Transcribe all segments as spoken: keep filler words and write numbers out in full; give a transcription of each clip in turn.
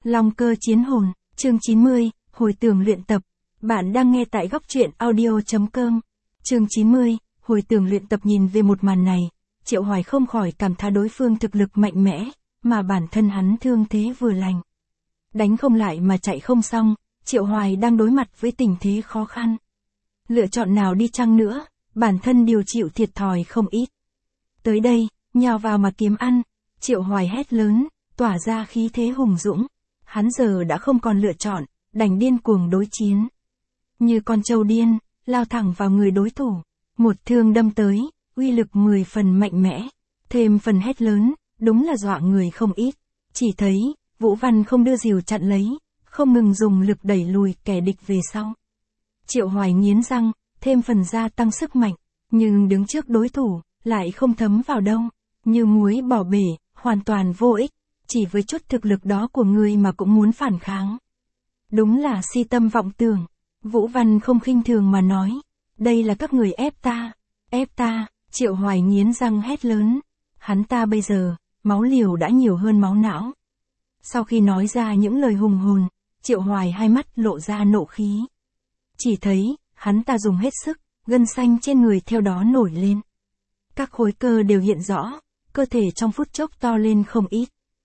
Long cơ chiến hồn, chương chín mươi, hồi tưởng luyện tập. Bạn đang nghe tại góc truyện audio chấm com. Chương chín mươi, hồi tưởng luyện tập. Nhìn về một màn này, Triệu Hoài không khỏi cảm thán đối phương thực lực mạnh mẽ, mà bản thân hắn thương thế vừa lành. Đánh không lại mà chạy không xong, Triệu Hoài đang đối mặt với tình thế khó khăn. Lựa chọn nào đi chăng nữa, bản thân điều chịu thiệt thòi không ít. Tới đây, nhào vào mà kiếm ăn, Triệu Hoài hét lớn, tỏa ra khí thế hùng dũng. Hắn giờ đã không còn lựa chọn, đành điên cuồng đối chiến. Như con trâu điên, lao thẳng vào người đối thủ. Một thương đâm tới, uy lực mười phần mạnh mẽ. Thêm phần hét lớn, đúng là dọa người không ít. Chỉ thấy, Vũ Văn không đưa rìu chặn lấy, không ngừng dùng lực đẩy lùi kẻ địch về sau. Triệu Hoài nghiến răng, thêm phần gia tăng sức mạnh, nhưng đứng trước đối thủ, lại không thấm vào đâu. Như muối bỏ bể, hoàn toàn vô ích. Chỉ với chút thực lực đó của ngươi mà cũng muốn phản kháng. Đúng là si tâm vọng tưởng. Vũ Văn không khinh thường mà nói. Đây là các người ép ta. Ép ta, Triệu Hoài nghiến răng hét lớn. Hắn ta bây giờ, máu liều đã nhiều hơn máu não. Sau khi nói ra những lời hùng hồn, Triệu Hoài hai mắt lộ ra nộ khí. Chỉ thấy, hắn ta dùng hết sức, gân xanh trên người theo đó nổi lên. Các khối cơ đều hiện rõ, cơ thể trong phút chốc to lên không ít.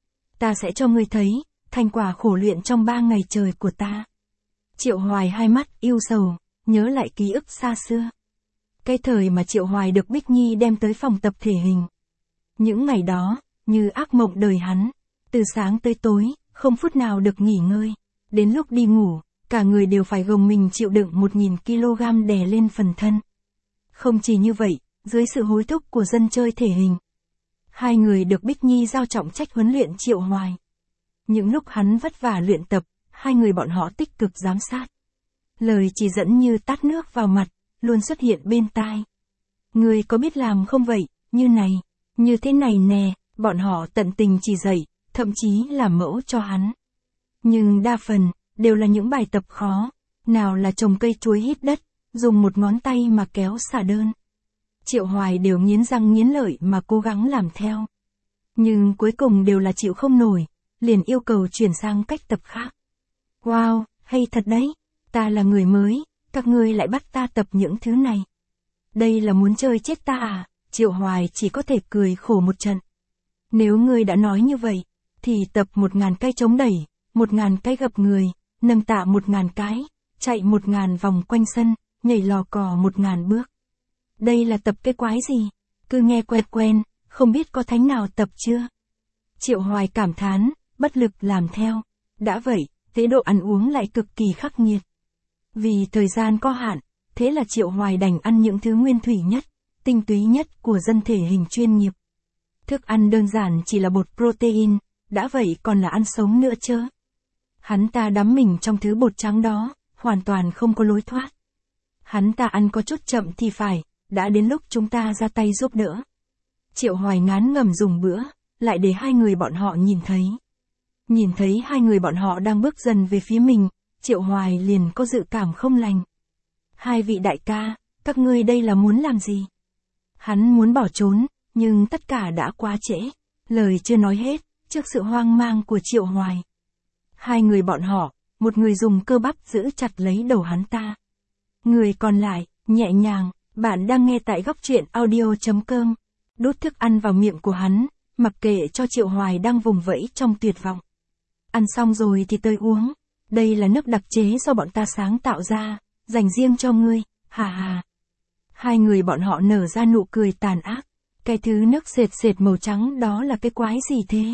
Ta sẽ cho ngươi thấy, thành quả khổ luyện trong ba ngày trời của ta. Triệu Hoài hai mắt yêu sầu, nhớ lại ký ức xa xưa. Cái thời mà Triệu Hoài được Bích Nhi đem tới phòng tập thể hình. Những ngày đó, như ác mộng đời hắn, từ sáng tới tối, không phút nào được nghỉ ngơi. Đến lúc đi ngủ, cả người đều phải gồng mình chịu đựng một nghìn ki lô gam đè lên phần thân. Không chỉ như vậy, dưới sự hối thúc của dân chơi thể hình, hai người được Bích Nhi giao trọng trách huấn luyện Triệu Hoài. Những lúc hắn vất vả luyện tập, hai người bọn họ tích cực giám sát. Lời chỉ dẫn như tát nước vào mặt, luôn xuất hiện bên tai. Ngươi có biết làm không vậy, như này, như thế này nè, bọn họ tận tình chỉ dạy, thậm chí làm mẫu cho hắn. Nhưng đa phần, đều là những bài tập khó, nào là trồng cây chuối hít đất, dùng một ngón tay mà kéo xả đơn. Triệu Hoài đều nghiến răng nghiến lợi mà cố gắng làm theo. Nhưng cuối cùng đều là chịu không nổi, liền yêu cầu chuyển sang cách tập khác. Wow, hay thật đấy, ta là người mới, các ngươi lại bắt ta tập những thứ này. Đây là muốn chơi chết ta à? Triệu Hoài chỉ có thể cười khổ một trận. Nếu ngươi đã nói như vậy, thì tập một ngàn cái chống đẩy, một ngàn cái gập người, nâng tạ một ngàn cái, chạy một ngàn vòng quanh sân, nhảy lò cò một ngàn bước. Đây là tập cái quái gì? Cứ nghe quen quen, không biết có thánh nào tập chưa? Triệu Hoài cảm thán, bất lực làm theo. Đã vậy, chế độ ăn uống lại cực kỳ khắc nghiệt. Vì thời gian có hạn, thế là Triệu Hoài đành ăn những thứ nguyên thủy nhất, tinh túy nhất của dân thể hình chuyên nghiệp. Thức ăn đơn giản chỉ là bột protein, đã vậy còn là ăn sống nữa chớ. Hắn ta đắm mình trong thứ bột trắng đó, hoàn toàn không có lối thoát. Hắn ta ăn có chút chậm thì phải, đã đến lúc chúng ta ra tay giúp đỡ. Triệu Hoài ngán ngẩm dùng bữa, lại để hai người bọn họ nhìn thấy. Nhìn thấy hai người bọn họ đang bước dần về phía mình, Triệu Hoài liền có dự cảm không lành. Hai vị đại ca, các ngươi đây là muốn làm gì? Hắn muốn bỏ trốn, nhưng tất cả đã quá trễ. Lời chưa nói hết, trước sự hoang mang của Triệu Hoài. Hai người bọn họ, một người dùng cơ bắp giữ chặt lấy đầu hắn ta. Người còn lại, nhẹ nhàng. Bạn đang nghe tại góc truyện audio chấm com. Đút thức ăn vào miệng của hắn, mặc kệ cho Triệu Hoài đang vùng vẫy trong tuyệt vọng. Ăn xong rồi thì tôi uống. Đây là nước đặc chế do bọn ta sáng tạo ra, dành riêng cho ngươi, hà hà. Hai người bọn họ nở ra nụ cười tàn ác. Cái thứ nước sệt sệt màu trắng đó là cái quái gì thế?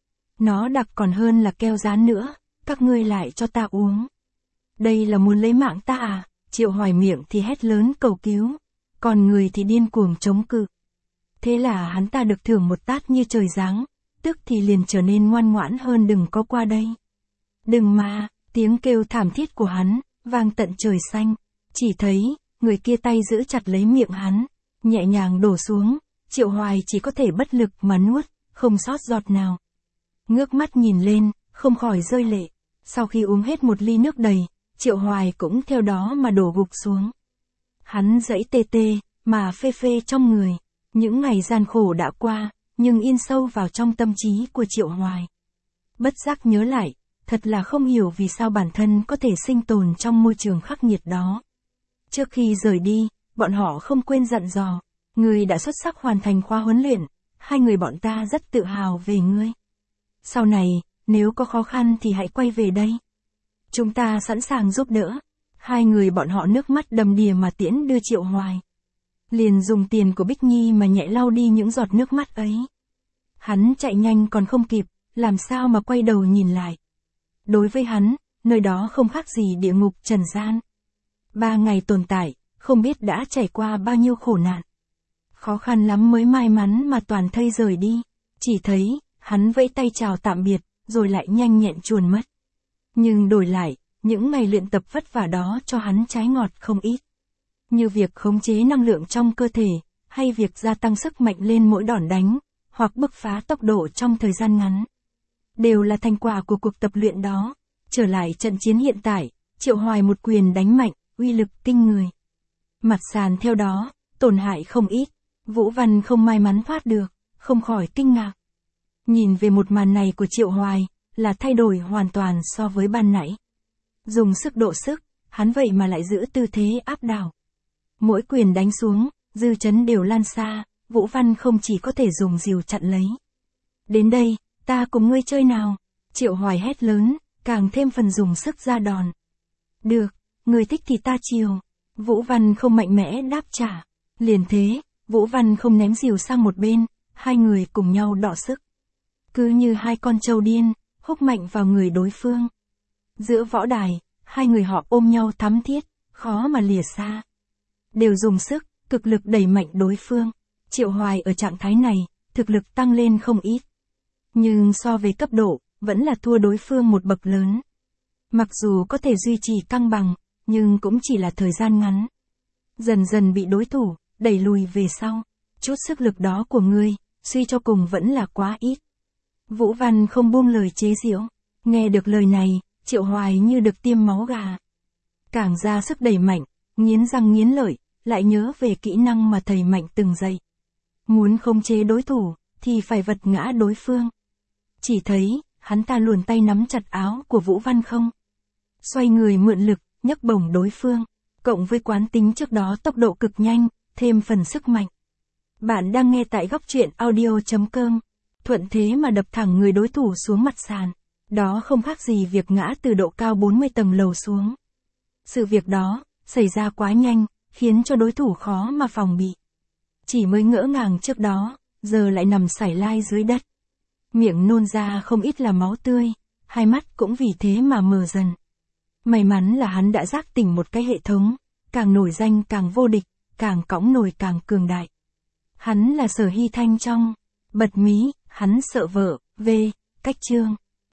Nó đặc còn hơn là keo rán nữa, các ngươi lại cho ta uống. Đây là muốn lấy mạng ta à? Triệu Hoài miệng thì hét lớn cầu cứu, còn người thì điên cuồng chống cự. Thế là hắn ta được thưởng một tát như trời giáng, tức thì liền trở nên ngoan ngoãn hơn. Đừng có qua đây. Đừng mà, tiếng kêu thảm thiết của hắn, vang tận trời xanh. Chỉ thấy, người kia tay giữ chặt lấy miệng hắn, nhẹ nhàng đổ xuống, Triệu Hoài chỉ có thể bất lực mà nuốt, không sót giọt nào. Ngước mắt nhìn lên, không khỏi rơi lệ. Sau khi uống hết một ly nước đầy, Triệu Hoài cũng theo đó mà đổ gục xuống. Hắn dãy tê tê, mà phê phê trong người. Những ngày gian khổ đã qua, nhưng in sâu vào trong tâm trí của Triệu Hoài. Bất giác nhớ lại, thật là không hiểu vì sao bản thân có thể sinh tồn trong môi trường khắc nghiệt đó. Trước khi rời đi, bọn họ không quên dặn dò, ngươi đã xuất sắc hoàn thành khóa huấn luyện, hai người bọn ta rất tự hào về ngươi. Sau này, nếu có khó khăn thì hãy quay về đây. Chúng ta sẵn sàng giúp đỡ. Hai người bọn họ nước mắt đầm đìa mà tiễn đưa Triệu Hoài. Liền dùng tiền của Bích Nhi mà nhẹ lau đi những giọt nước mắt ấy. Hắn chạy nhanh còn không kịp, làm sao mà quay đầu nhìn lại. Đối với hắn, nơi đó không khác gì địa ngục trần gian. Ba ngày tồn tại, không biết đã trải qua bao nhiêu khổ nạn. Khó khăn lắm mới may mắn mà toàn thây rời đi. Chỉ thấy, hắn vẫy tay chào tạm biệt, rồi lại nhanh nhẹn chuồn mất. Nhưng đổi lại, những ngày luyện tập vất vả đó cho hắn trái ngọt không ít. Như việc khống chế năng lượng trong cơ thể, hay việc gia tăng sức mạnh lên mỗi đòn đánh, hoặc bứt phá tốc độ trong thời gian ngắn. Đều là thành quả của cuộc tập luyện đó. Trở lại trận chiến hiện tại, Triệu Hoài một quyền đánh mạnh, uy lực kinh người. Mặt sàn theo đó, tổn hại không ít. Vũ Văn không may mắn thoát được, không khỏi kinh ngạc. Nhìn về một màn này của Triệu Hoài, là thay đổi hoàn toàn so với ban nãy. Dùng sức độ sức, hắn vậy mà lại giữ tư thế áp đảo. Mỗi quyền đánh xuống, dư chấn đều lan xa, Vũ Văn không chỉ có thể dùng rìu chặn lấy. Đến đây, ta cùng ngươi chơi nào. Triệu Hoài hét lớn, càng thêm phần dùng sức ra đòn. Được, ngươi thích thì ta chiều. Vũ Văn không mạnh mẽ đáp trả. Liền thế, Vũ Văn không ném rìu sang một bên, hai người cùng nhau đọ sức. Cứ như hai con trâu điên, húc mạnh vào người đối phương. Giữa võ đài, hai người họ ôm nhau thắm thiết, khó mà lìa xa. Đều dùng sức, cực lực đẩy mạnh đối phương. Triệu Hoài ở trạng thái này, thực lực tăng lên không ít. Nhưng so về cấp độ, vẫn là thua đối phương một bậc lớn. Mặc dù có thể duy trì cân bằng, nhưng cũng chỉ là thời gian ngắn. Dần dần bị đối thủ, đẩy lùi về sau. Chút sức lực đó của ngươi, suy cho cùng vẫn là quá ít. Vũ Văn không buông lời chế giễu. Nghe được lời này, Triệu Hoài như được tiêm máu gà. Càng ra sức đẩy mạnh, nghiến răng nghiến lợi, lại nhớ về kỹ năng mà thầy Mạnh từng dạy. Muốn khống chế đối thủ, thì phải vật ngã đối phương. Chỉ thấy, hắn ta luồn tay nắm chặt áo của Vũ Văn không. Xoay người mượn lực, nhấc bổng đối phương. Cộng với quán tính trước đó tốc độ cực nhanh, thêm phần sức mạnh. Bạn đang nghe tại góc truyện audio chấm com. Thuận thế mà đập thẳng người đối thủ xuống mặt sàn. Đó không khác gì việc ngã từ độ cao bốn mươi tầng lầu xuống. Sự việc đó, xảy ra quá nhanh, khiến cho đối thủ khó mà phòng bị. Chỉ mới ngỡ ngàng trước đó, giờ lại nằm sải lai dưới đất. Miệng nôn ra không ít là máu tươi, hai mắt cũng vì thế mà mờ dần. May mắn là hắn đã giác tỉnh một cái hệ thống, càng nổi danh càng vô địch, càng cõng nổi càng cường đại. Hắn là Sở Hy Thanh trong Bật Mí, hắn sợ vợ, V, cách chương.